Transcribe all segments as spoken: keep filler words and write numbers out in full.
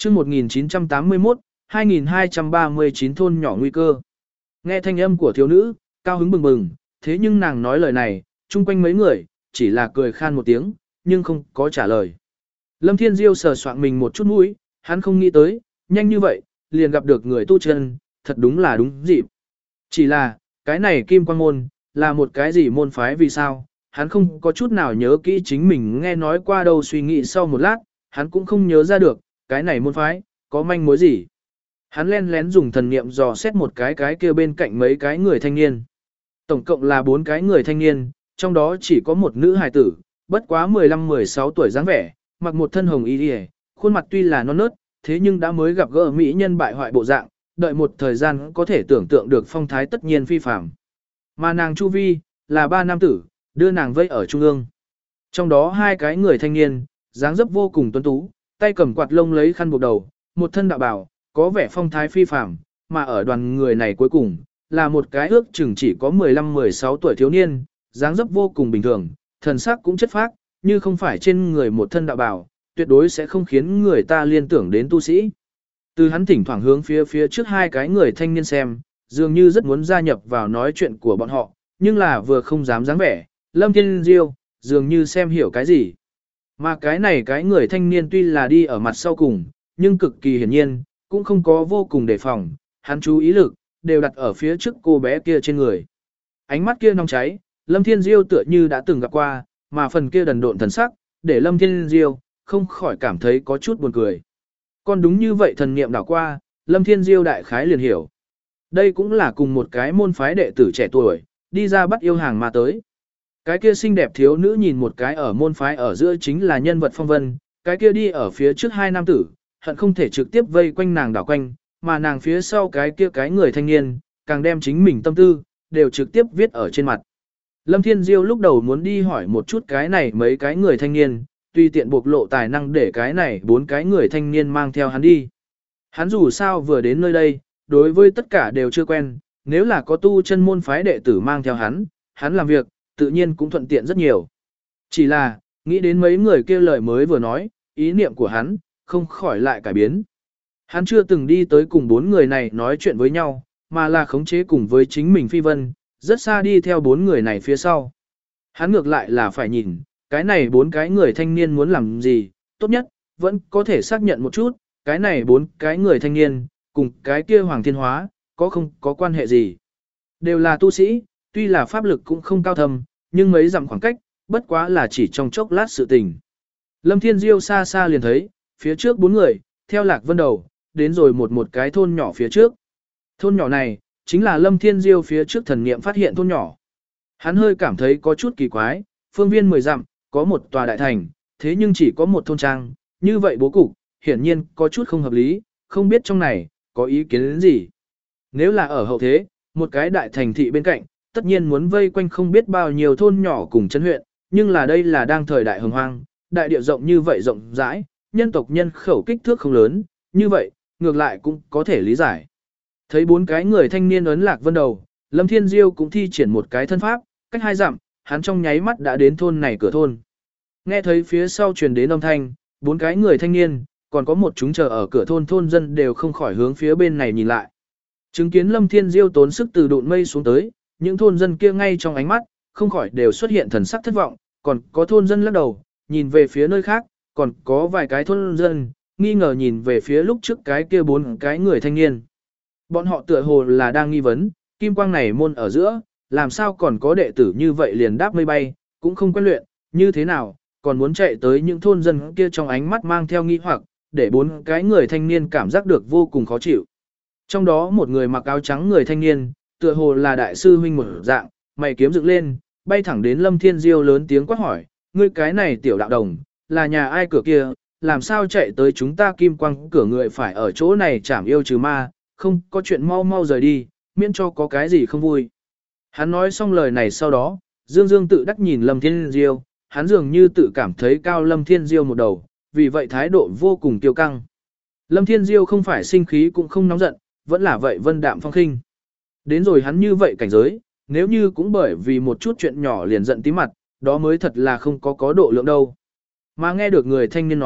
chương một nghìn chín trăm tám mươi mốt, hai nghìn hai trăm ba mươi chín thôn nhỏ nguy cơ. Nghe thanh âm của thiếu nữ, cao hứng bừng bừng, thế nhưng nàng nói lời này, chung quanh mấy người, chỉ là cười khan một tiếng, nhưng không có trả lời. Lâm Thiên Diêu sờ soạng mình một chút mũi, hắn không nghĩ tới, nhanh như vậy, liền gặp được người tu chân, thật đúng là đúng dịp. Chỉ là, cái này Kim Quang Môn, là một cái gì môn phái vì sao, hắn không có chút nào nhớ kỹ chính mình nghe nói qua đâu, suy nghĩ sau một lát, hắn cũng không nhớ ra được, cái này môn phái, có manh mối gì. Hắn len lén dùng thần niệm dò xét một cái cái kia bên cạnh mấy cái người thanh niên. Tổng cộng là bốn cái người thanh niên, trong đó chỉ có một nữ hài tử, bất quá mười lăm mười sáu tuổi dáng vẻ, mặc một thân hồng y điề, khuôn mặt tuy là non nớt, thế nhưng đã mới gặp gỡ mỹ nhân bại hoại bộ dạng, đợi một thời gian có thể tưởng tượng được phong thái tất nhiên phi phàm. Mà nàng Chu Vi, là ba nam tử, đưa nàng vây ở trung ương. Trong đó hai cái người thanh niên, dáng dấp vô cùng tuấn tú, tay cầm quạt lông lấy khăn buộc đầu, một thân đạo bào, có vẻ phong thái phi phàm, mà ở đoàn người này cuối cùng, là một cái ước chừng chỉ có mười lăm mười sáu tuổi thiếu niên, dáng dấp vô cùng bình thường, thần sắc cũng chất phác, như không phải trên người một thân đạo bào, tuyệt đối sẽ không khiến người ta liên tưởng đến tu sĩ. Từ hắn thỉnh thoảng hướng phía phía trước hai cái người thanh niên xem, dường như rất muốn gia nhập vào nói chuyện của bọn họ, nhưng là vừa không dám dáng vẻ, Lâm Thiên Diêu, dường như xem hiểu cái gì. Mà cái này cái người thanh niên tuy là đi ở mặt sau cùng, nhưng cực kỳ hiển nhiên, cũng không có vô cùng đề phòng, hắn chú ý lực, đều đặt ở phía trước cô bé kia trên người. Ánh mắt kia nóng cháy, Lâm Thiên Diêu tựa như đã từng gặp qua, mà phần kia đần độn thần sắc, để Lâm Thiên Diêu không khỏi cảm thấy có chút buồn cười. Còn đúng như vậy thần niệm đảo qua, Lâm Thiên Diêu đại khái liền hiểu. Đây cũng là cùng một cái môn phái đệ tử trẻ tuổi, đi ra bắt yêu hàng mà tới. Cái kia xinh đẹp thiếu nữ nhìn một cái ở môn phái ở giữa chính là nhân vật phong vân, cái kia đi ở phía trước hai nam tử, hận không thể trực tiếp vây quanh nàng đảo quanh, mà nàng phía sau cái kia cái người thanh niên, càng đem chính mình tâm tư, đều trực tiếp viết ở trên mặt. Lâm Thiên Diêu lúc đầu muốn đi hỏi một chút cái này mấy cái người thanh niên, tùy tiện bộc lộ tài năng để cái này bốn cái người thanh niên mang theo hắn đi. Hắn dù sao vừa đến nơi đây, đối với tất cả đều chưa quen, nếu là có tu chân môn phái đệ tử mang theo hắn, hắn làm việc, tự nhiên cũng thuận tiện rất nhiều. Chỉ là, nghĩ đến mấy người kia lời mới vừa nói, ý niệm của hắn, không khỏi lại cải biến. Hắn chưa từng đi tới cùng bốn người này nói chuyện với nhau, mà là khống chế cùng với chính mình phi vân, rất xa đi theo bốn người này phía sau. Hắn ngược lại là phải nhìn, cái này bốn cái người thanh niên muốn làm gì, tốt nhất, vẫn có thể xác nhận một chút, cái này bốn cái người thanh niên, cùng cái kia Hoàng Thiên Hóa, có không có quan hệ gì. Đều là tu sĩ, tuy là pháp lực cũng không cao thâm, nhưng mấy dặm khoảng cách, bất quá là chỉ trong chốc lát sự tình. Lâm Thiên Diêu xa xa liền thấy, phía trước bốn người, theo Lạc Vân đầu, đến rồi một một cái thôn nhỏ phía trước. Thôn nhỏ này, chính là Lâm Thiên Diêu phía trước thần niệm phát hiện thôn nhỏ. Hắn hơi cảm thấy có chút kỳ quái, phương viên mười dặm, có một tòa đại thành, thế nhưng chỉ có một thôn trang, như vậy bố cục, hiển nhiên có chút không hợp lý, không biết trong này, có ý kiến đến gì. Nếu là ở hậu thế, một cái đại thành thị bên cạnh, tất nhiên muốn vây quanh không biết bao nhiêu thôn nhỏ cùng chân huyện, nhưng là đây là đang thời đại hồng hoang, đại địa rộng như vậy rộng rãi, nhân tộc nhân khẩu kích thước không lớn, như vậy, ngược lại cũng có thể lý giải. Thấy bốn cái người thanh niên ấn Lạc Vân đầu, Lâm Thiên Diêu cũng thi triển một cái thân pháp, cách hai dặm, hắn trong nháy mắt đã đến thôn này cửa thôn. Nghe thấy phía sau truyền đến âm thanh, bốn cái người thanh niên, còn có một chúng chờ ở cửa thôn thôn dân đều không khỏi hướng phía bên này nhìn lại. Chứng kiến Lâm Thiên Diêu tốn sức từ độn mây xuống tới, những thôn dân kia ngay trong ánh mắt, không khỏi đều xuất hiện thần sắc thất vọng, còn có thôn dân lắc đầu, nhìn về phía nơi khác, còn có vài cái thôn dân, nghi ngờ nhìn về phía lúc trước cái kia bốn cái người thanh niên. Bọn họ tựa hồ là đang nghi vấn, kim quang này môn ở giữa, làm sao còn có đệ tử như vậy liền đáp mây bay, cũng không quen luyện, như thế nào, còn muốn chạy tới những thôn dân kia trong ánh mắt mang theo nghi hoặc, để bốn cái người thanh niên cảm giác được vô cùng khó chịu. Trong đó một người mặc áo trắng người thanh niên, tựa hồ là đại sư huynh một dạng, mày kiếm dựng lên, bay thẳng đến Lâm Thiên Diêu lớn tiếng quát hỏi, ngươi cái này tiểu đạo đồng, là nhà ai cửa kia, làm sao chạy tới chúng ta kim quang cửa người phải ở chỗ này chảm yêu trừ ma, không có chuyện mau mau rời đi, miễn cho có cái gì không vui. Hắn nói xong lời này sau đó, Dương Dương tự đắc nhìn Lâm Thiên Diêu, hắn dường như tự cảm thấy cao Lâm Thiên Diêu một đầu, vì vậy thái độ vô cùng kiêu căng. Lâm Thiên Diêu không phải sinh khí cũng không nóng giận, vẫn là vậy vân đạm phong khinh. Đến rồi hắn như vậy cảnh giới, nếu như cũng bởi vì một chút chuyện nhỏ liền giận tí mặt, đó mới thật là không có có độ lượng đâu. Mà nghe được người thanh niên nói,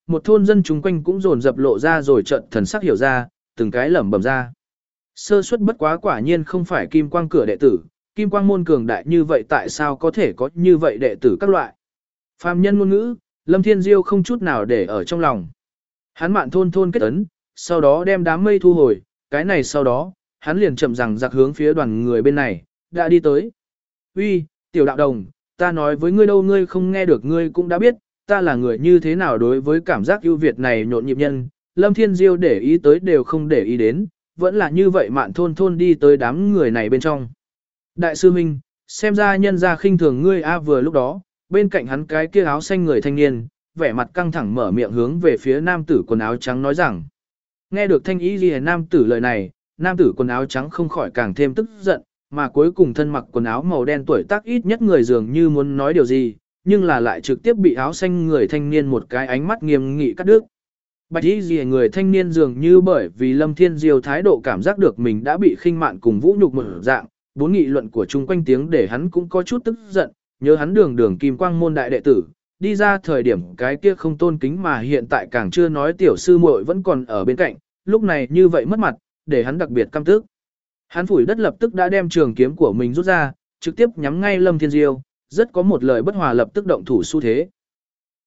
một thôn dân chúng quanh cũng dồn dập lộ ra rồi trận thần sắc hiểu ra, từng cái lẩm bẩm ra. Sơ suất bất quá quả nhiên không phải kim quang cửa đệ tử, kim quang môn cường đại như vậy tại sao có thể có như vậy đệ tử các loại. Phàm nhân ngôn ngữ, Lâm Thiên Diêu không chút nào để ở trong lòng. Hắn mạn thôn thôn kết ấn, sau đó đem đám mây thu hồi, cái này sau đó, hắn liền chậm rằng giặc hướng phía đoàn người bên này, đã đi tới. Uy, tiểu đạo đồng, ta nói với ngươi đâu ngươi không nghe được ngươi cũng đã biết, ta là người như thế nào đối với cảm giác ưu việt này nhộn nhịp nhân, Lâm Thiên Diêu để ý tới đều không để ý đến, vẫn là như vậy mạn thôn thôn đi tới đám người này bên trong. Đại sư Minh, xem ra nhân ra khinh thường ngươi a vừa lúc đó, bên cạnh hắn cái kia áo xanh người thanh niên, vẻ mặt căng thẳng mở miệng hướng về phía nam tử quần áo trắng nói rằng. Nghe được thanh ý ghi nam tử lời này, nam tử quần áo trắng không khỏi càng thêm tức giận, mà cuối cùng thân mặc quần áo màu đen tuổi tác ít nhất người dường như muốn nói điều gì, nhưng là lại trực tiếp bị áo xanh người thanh niên một cái ánh mắt nghiêm nghị cắt đứt. Bạch y gì người thanh niên dường như bởi vì Lâm Thiên Diêu thái độ cảm giác được mình đã bị khinh mạn cùng vũ nhục một dạng, bốn nghị luận của chung quanh tiếng để hắn cũng có chút tức giận, nhớ hắn đường đường kim quang môn đại đệ tử, đi ra thời điểm cái kia không tôn kính mà hiện tại càng chưa nói tiểu sư muội vẫn còn ở bên cạnh, lúc này như vậy mất mặt, để hắn đặc biệt căm tức. Hắn phủi đất lập tức đã đem trường kiếm của mình rút ra, trực tiếp nhắm ngay Lâm Thiên Diêu, rất có một lời bất hòa lập tức động thủ xu thế.